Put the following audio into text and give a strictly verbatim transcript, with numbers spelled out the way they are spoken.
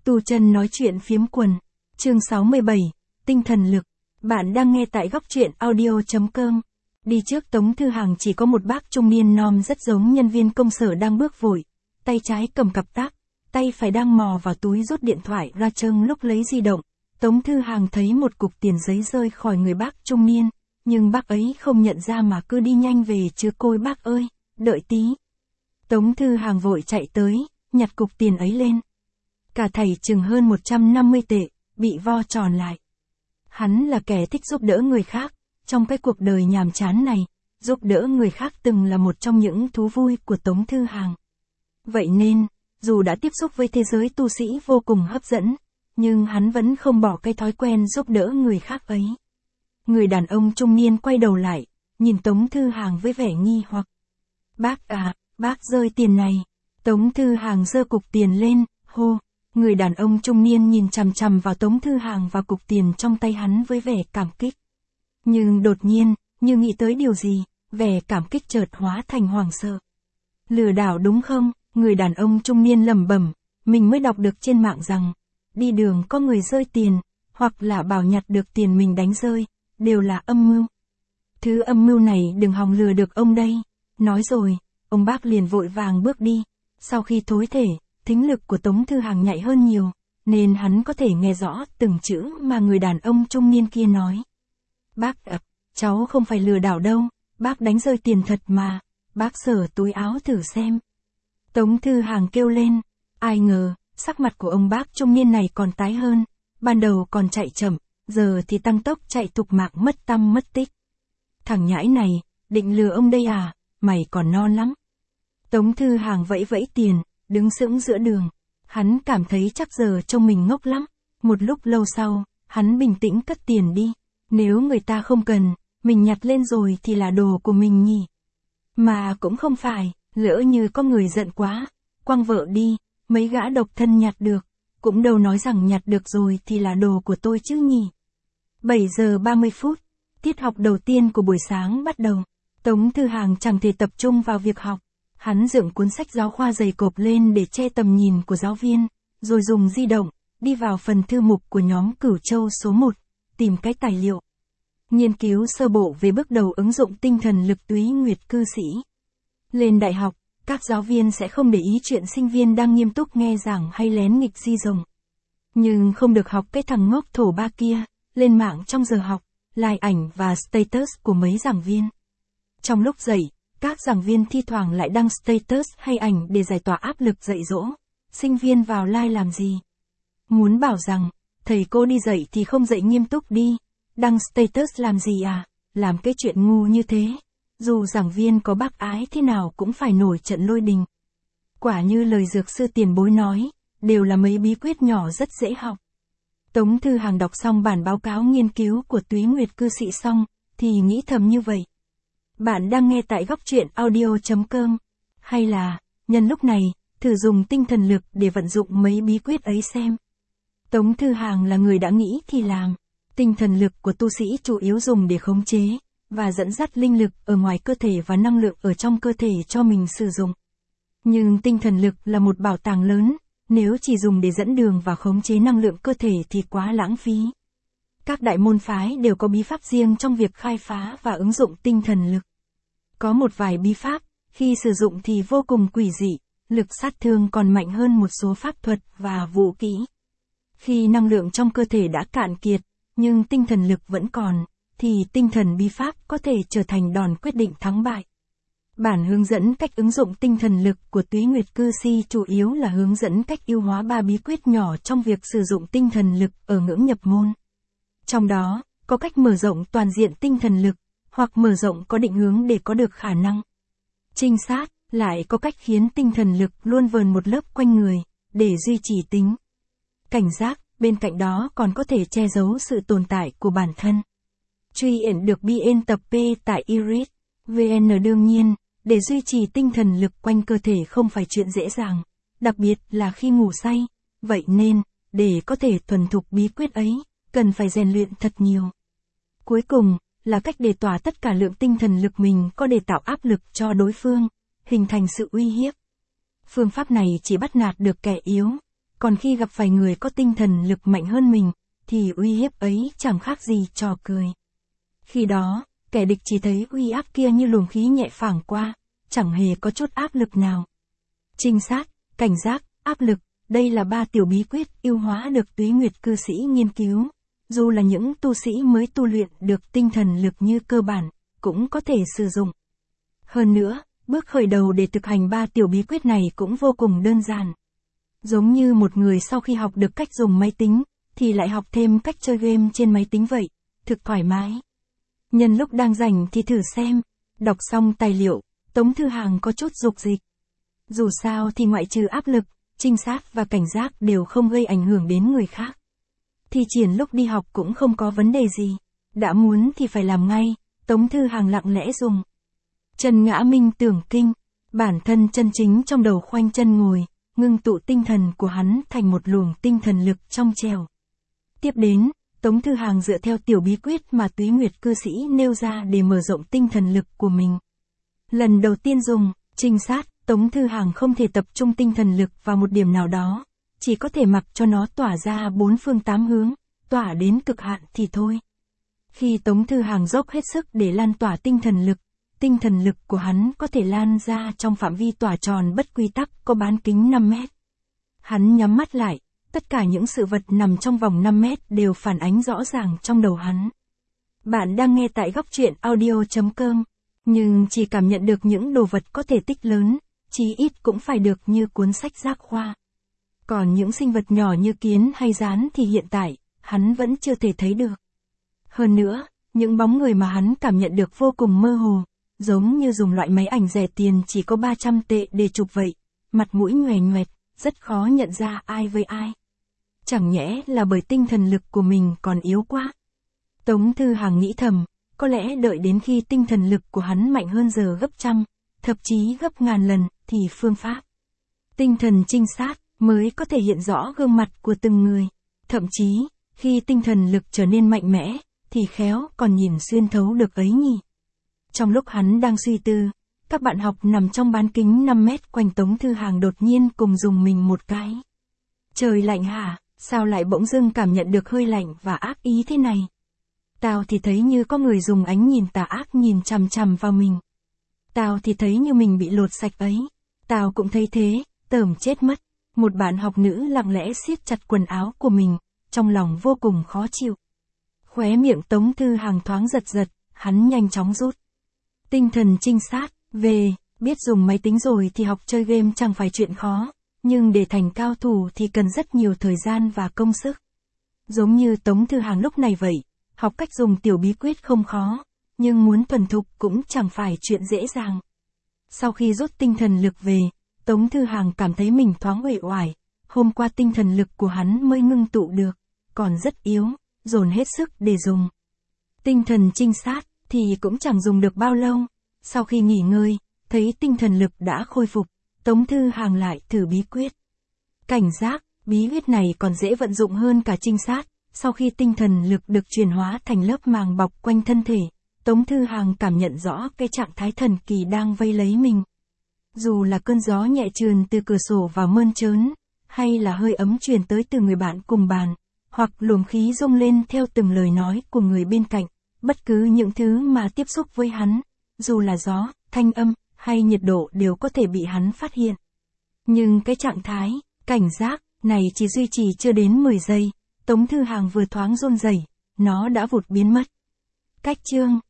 Tu chân nói chuyện phiếm quần. Chương sáu mươi bảy, tinh thần lực. Bạn đang nghe tại góc truyện audio chấm com. Đi trước Tống Thư Hàng chỉ có một bác trung niên nom rất giống nhân viên công sở đang bước vội. Tay trái cầm cặp táp, tay phải đang mò vào túi rút điện thoại ra trông lúc lấy di động. Tống Thư Hàng thấy một cục tiền giấy rơi khỏi người bác trung niên, nhưng bác ấy không nhận ra mà cứ đi nhanh về chứ côi bác ơi, đợi tí. Tống Thư Hàng vội chạy tới, nhặt cục tiền ấy lên. Cả thảy chừng hơn một trăm năm mươi tệ, bị vo tròn lại. Hắn là kẻ thích giúp đỡ người khác, trong cái cuộc đời nhàm chán này, giúp đỡ người khác từng là một trong những thú vui của Tống Thư Hàng. Vậy nên, dù đã tiếp xúc với thế giới tu sĩ vô cùng hấp dẫn, nhưng hắn vẫn không bỏ cái thói quen giúp đỡ người khác ấy. Người đàn ông trung niên quay đầu lại, nhìn Tống Thư Hàng với vẻ nghi hoặc. Bác à, bác rơi tiền này. Tống Thư Hàng giơ cục tiền lên, hô. Người đàn ông trung niên nhìn chằm chằm vào Tống Thư Hàng và cục tiền trong tay hắn với vẻ cảm kích. Nhưng đột nhiên, như nghĩ tới điều gì, vẻ cảm kích chợt hóa thành hoảng sợ. Lừa đảo đúng không? Người đàn ông trung niên lẩm bẩm, mình mới đọc được trên mạng rằng, đi đường có người rơi tiền, hoặc là bảo nhặt được tiền mình đánh rơi, đều là âm mưu. Thứ âm mưu này đừng hòng lừa được ông đây. Nói rồi, ông bác liền vội vàng bước đi. Sau khi thối thể, thính lực của Tống Thư Hàng nhạy hơn nhiều, nên hắn có thể nghe rõ từng chữ mà người đàn ông trung niên kia nói. Bác ạ, cháu không phải lừa đảo đâu, bác đánh rơi tiền thật mà, bác sờ túi áo thử xem. Tống Thư Hàng kêu lên, ai ngờ, sắc mặt của ông bác trung niên này còn tái hơn, ban đầu còn chạy chậm, giờ thì tăng tốc chạy thục mạng mất tăm mất tích. Thằng nhãi này, định lừa ông đây à, mày còn non lắm. Tống Thư Hàng vẫy vẫy tiền, đứng sững giữa đường. Hắn cảm thấy chắc giờ trông mình ngốc lắm. Một lúc lâu sau, hắn bình tĩnh cất tiền đi. Nếu người ta không cần, mình nhặt lên rồi thì là đồ của mình nhỉ. Mà cũng không phải, lỡ như có người giận quá, quăng vợ đi, mấy gã độc thân nhặt được, cũng đâu nói rằng nhặt được rồi thì là đồ của tôi chứ nhỉ. bảy giờ ba mươi phút, tiết học đầu tiên của buổi sáng bắt đầu. Tống Thư Hàng chẳng thể tập trung vào việc học. Hắn dựng cuốn sách giáo khoa dày cộp lên để che tầm nhìn của giáo viên, rồi dùng di động, đi vào phần thư mục của nhóm Cửu Châu số một, tìm cái tài liệu. Nghiên cứu sơ bộ về bước đầu ứng dụng tinh thần lực túy nguyệt cư sĩ. Lên đại học, các giáo viên sẽ không để ý chuyện sinh viên đang nghiêm túc nghe giảng hay lén nghịch di rồng. Nhưng không được học cái thằng ngốc thổ ba kia, lên mạng trong giờ học, like ảnh và status của mấy giảng viên. Trong lúc dạy, các giảng viên thi thoảng lại đăng status hay ảnh để giải tỏa áp lực dạy dỗ. Sinh viên vào like làm gì? Muốn bảo rằng, thầy cô đi dạy thì không dạy nghiêm túc đi. Đăng status làm gì à? Làm cái chuyện ngu như thế. Dù giảng viên có bác ái thế nào cũng phải nổi trận lôi đình. Quả như lời dược sư tiền bối nói, đều là mấy bí quyết nhỏ rất dễ học. Tống Thư Hàng đọc xong bản báo cáo nghiên cứu của túy nguyệt cư sĩ xong, thì nghĩ thầm như vậy. Bạn đang nghe tại góc truyện audio chấm com. Hay là, nhân lúc này, thử dùng tinh thần lực để vận dụng mấy bí quyết ấy xem. Tống Thư Hàng là người đã nghĩ thì làm. Tinh thần lực của tu sĩ chủ yếu dùng để khống chế và dẫn dắt linh lực ở ngoài cơ thể và năng lượng ở trong cơ thể cho mình sử dụng. Nhưng tinh thần lực là một bảo tàng lớn, nếu chỉ dùng để dẫn đường và khống chế năng lượng cơ thể thì quá lãng phí. Các đại môn phái đều có bí pháp riêng trong việc khai phá và ứng dụng tinh thần lực. Có một vài bí pháp, khi sử dụng thì vô cùng quỷ dị, lực sát thương còn mạnh hơn một số pháp thuật và vũ kỹ. Khi năng lượng trong cơ thể đã cạn kiệt, nhưng tinh thần lực vẫn còn, thì tinh thần bí pháp có thể trở thành đòn quyết định thắng bại. Bản hướng dẫn cách ứng dụng tinh thần lực của túy nguyệt cư sĩ chủ yếu là hướng dẫn cách ưu hóa ba bí quyết nhỏ trong việc sử dụng tinh thần lực ở ngưỡng nhập môn. Trong đó, có cách mở rộng toàn diện tinh thần lực, hoặc mở rộng có định hướng để có được khả năng trinh sát, lại có cách khiến tinh thần lực luôn vờn một lớp quanh người, để duy trì tính cảnh giác, bên cạnh đó còn có thể che giấu sự tồn tại của bản thân. Truy ẩn được biên tập P tại iris chấm vn. Đương nhiên, để duy trì tinh thần lực quanh cơ thể không phải chuyện dễ dàng, đặc biệt là khi ngủ say, vậy nên, để có thể thuần thục bí quyết ấy, cần phải rèn luyện thật nhiều. Cuối cùng, là cách để tỏa tất cả lượng tinh thần lực mình có để tạo áp lực cho đối phương, hình thành sự uy hiếp. Phương pháp này chỉ bắt nạt được kẻ yếu, còn khi gặp phải người có tinh thần lực mạnh hơn mình, thì uy hiếp ấy chẳng khác gì trò cười. Khi đó, kẻ địch chỉ thấy uy áp kia như luồng khí nhẹ phảng qua, chẳng hề có chút áp lực nào. Trinh sát, cảnh giác, áp lực, đây là ba tiểu bí quyết ưu hóa được Túy Nguyệt cư sĩ nghiên cứu. Dù là những tu sĩ mới tu luyện được tinh thần lực như cơ bản, cũng có thể sử dụng. Hơn nữa, bước khởi đầu để thực hành ba tiểu bí quyết này cũng vô cùng đơn giản. Giống như một người sau khi học được cách dùng máy tính, thì lại học thêm cách chơi game trên máy tính vậy, thực thoải mái. Nhân lúc đang rảnh thì thử xem, đọc xong tài liệu, Tống Thư Hàng có chút dục dịch. Dù sao thì ngoại trừ áp lực, trinh sát và cảnh giác đều không gây ảnh hưởng đến người khác. Thi triển lúc đi học cũng không có vấn đề gì, đã muốn thì phải làm ngay, Tống Thư Hàng lặng lẽ dùng. Chân ngã minh tưởng kinh, bản thân chân chính trong đầu khoanh chân ngồi, ngưng tụ tinh thần của hắn thành một luồng tinh thần lực trong trèo. Tiếp đến, Tống Thư Hàng dựa theo tiểu bí quyết mà Túy Nguyệt cư sĩ nêu ra để mở rộng tinh thần lực của mình. Lần đầu tiên dùng, trinh sát, Tống Thư Hàng không thể tập trung tinh thần lực vào một điểm nào đó, chỉ có thể mặc cho nó tỏa ra bốn phương tám hướng, tỏa đến cực hạn thì thôi. Khi Tống Thư Hàng dốc hết sức để lan tỏa tinh thần lực, tinh thần lực của hắn có thể lan ra trong phạm vi tỏa tròn bất quy tắc có bán kính năm mét. Hắn nhắm mắt lại, tất cả những sự vật nằm trong vòng năm mét đều phản ánh rõ ràng trong đầu hắn. Bạn đang nghe tại góc truyện audio chấm com, nhưng chỉ cảm nhận được những đồ vật có thể tích lớn, chí ít cũng phải được như cuốn sách Giác Khoa. Còn những sinh vật nhỏ như kiến hay gián thì hiện tại, hắn vẫn chưa thể thấy được. Hơn nữa, những bóng người mà hắn cảm nhận được vô cùng mơ hồ, giống như dùng loại máy ảnh rẻ tiền chỉ có ba trăm tệ để chụp vậy, mặt mũi nhoè nhoẹt, rất khó nhận ra ai với ai. Chẳng nhẽ là bởi tinh thần lực của mình còn yếu quá. Tống Thư Hàng nghĩ thầm, có lẽ đợi đến khi tinh thần lực của hắn mạnh hơn giờ gấp trăm, thậm chí gấp ngàn lần, thì phương pháp tinh thần trinh sát mới có thể hiện rõ gương mặt của từng người. Thậm chí, khi tinh thần lực trở nên mạnh mẽ, thì khéo còn nhìn xuyên thấu được ấy nhỉ. Trong lúc hắn đang suy tư, các bạn học nằm trong bán kính năm mét quanh Tống Thư Hàng đột nhiên cùng dùng mình một cái. Trời lạnh hả, sao lại bỗng dưng cảm nhận được hơi lạnh và ác ý thế này? Tao thì thấy như có người dùng ánh nhìn tà ác nhìn chằm chằm vào mình. Tao thì thấy như mình bị lột sạch ấy. Tao cũng thấy thế, tởm chết mất. Một bạn học nữ lặng lẽ siết chặt quần áo của mình, trong lòng vô cùng khó chịu. Khóe miệng Tống Thư Hàng thoáng giật giật, hắn nhanh chóng rút. Tinh thần trinh sát, về, biết dùng máy tính rồi thì học chơi game chẳng phải chuyện khó, nhưng để thành cao thủ thì cần rất nhiều thời gian và công sức. Giống như Tống Thư Hàng lúc này vậy, học cách dùng tiểu bí quyết không khó, nhưng muốn thuần thục cũng chẳng phải chuyện dễ dàng. Sau khi rút tinh thần lực về, Tống Thư Hàng cảm thấy mình thoáng uể oải, hôm qua tinh thần lực của hắn mới ngưng tụ được, còn rất yếu, dồn hết sức để dùng. Tinh thần trinh sát thì cũng chẳng dùng được bao lâu, sau khi nghỉ ngơi, thấy tinh thần lực đã khôi phục, Tống Thư Hàng lại thử bí quyết. Cảnh giác, bí quyết này còn dễ vận dụng hơn cả trinh sát, sau khi tinh thần lực được chuyển hóa thành lớp màng bọc quanh thân thể, Tống Thư Hàng cảm nhận rõ cái trạng thái thần kỳ đang vây lấy mình. Dù là cơn gió nhẹ trườn từ cửa sổ vào mơn trớn, hay là hơi ấm truyền tới từ người bạn cùng bàn, hoặc luồng khí rung lên theo từng lời nói của người bên cạnh, bất cứ những thứ mà tiếp xúc với hắn, dù là gió, thanh âm, hay nhiệt độ đều có thể bị hắn phát hiện. Nhưng cái trạng thái, cảnh giác, này chỉ duy trì chưa đến mười giây, Tống Thư Hàng vừa thoáng run rẩy, nó đã vụt biến mất. Cách chương